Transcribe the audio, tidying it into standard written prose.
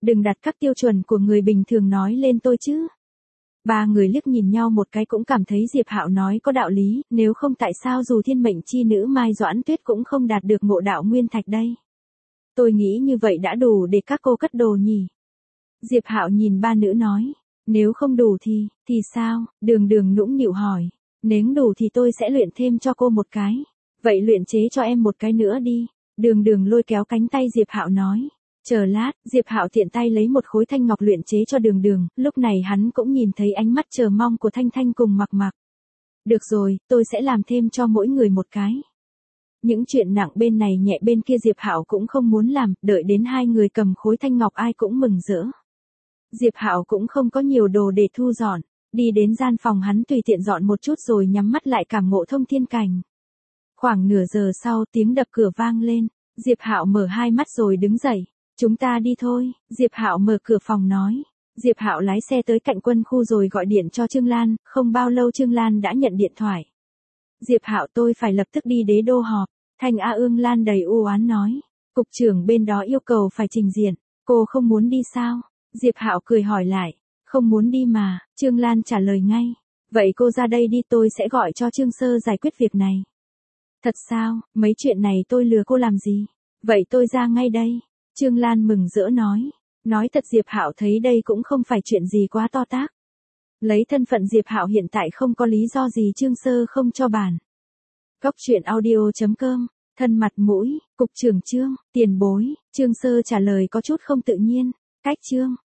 Đừng đặt các tiêu chuẩn của người bình thường nói lên tôi chứ. Ba người liếc nhìn nhau một cái cũng cảm thấy Diệp Hạo nói có đạo lý, nếu không tại sao dù thiên mệnh chi nữ Mai Doãn Tuyết cũng không đạt được ngộ đạo nguyên thạch đây. Tôi nghĩ như vậy đã đủ để các cô cất đồ nhỉ. Diệp Hạo nhìn ba nữ nói, nếu không đủ thì sao? Đường Đường nũng nịu hỏi, nếu đủ thì tôi sẽ luyện thêm cho cô một cái. Vậy luyện chế cho em một cái nữa đi. Đường Đường lôi kéo cánh tay Diệp Hạo nói. Chờ lát, Diệp Hạo tiện tay lấy một khối thanh ngọc luyện chế cho Đường Đường, lúc này hắn cũng nhìn thấy ánh mắt chờ mong của Thanh Thanh cùng Mặc Mặc. Được rồi, tôi sẽ làm thêm cho mỗi người một cái. Những chuyện nặng bên này nhẹ bên kia Diệp Hạo cũng không muốn làm, đợi đến hai người cầm khối thanh ngọc ai cũng mừng rỡ. Diệp Hạo cũng không có nhiều đồ để thu dọn, đi đến gian phòng hắn tùy tiện dọn một chút rồi nhắm mắt lại cảm ngộ thông thiên cảnh. Khoảng nửa giờ sau tiếng đập cửa vang lên, Diệp Hạo mở hai mắt rồi đứng dậy, chúng ta đi thôi, Diệp Hạo mở cửa phòng nói. Diệp Hạo lái xe tới cạnh quân khu rồi gọi điện cho Trương Lan, không bao lâu Trương Lan đã nhận điện thoại. Diệp Hạo tôi phải lập tức đi Đế Đô họp, Thanh A Ương Lan đầy u oán nói. Cục trưởng bên đó yêu cầu phải trình diện, cô không muốn đi sao? Diệp Hạo cười hỏi lại, không muốn đi mà, Trương Lan trả lời ngay. Vậy cô ra đây đi tôi sẽ gọi cho Trương Sơ giải quyết việc này. Thật sao, mấy chuyện này tôi lừa cô làm gì? Vậy tôi ra ngay đây. Trương Lan mừng rỡ nói. Nói thật Diệp Hạo thấy đây cũng không phải chuyện gì quá to tát. Lấy thân phận Diệp Hạo hiện tại không có lý do gì Trương Sơ không cho bàn. Cốc truyện audio.com, thân mặt mũi, cục trưởng Trương, tiền bối, Trương Sơ trả lời có chút không tự nhiên. Cách Trương,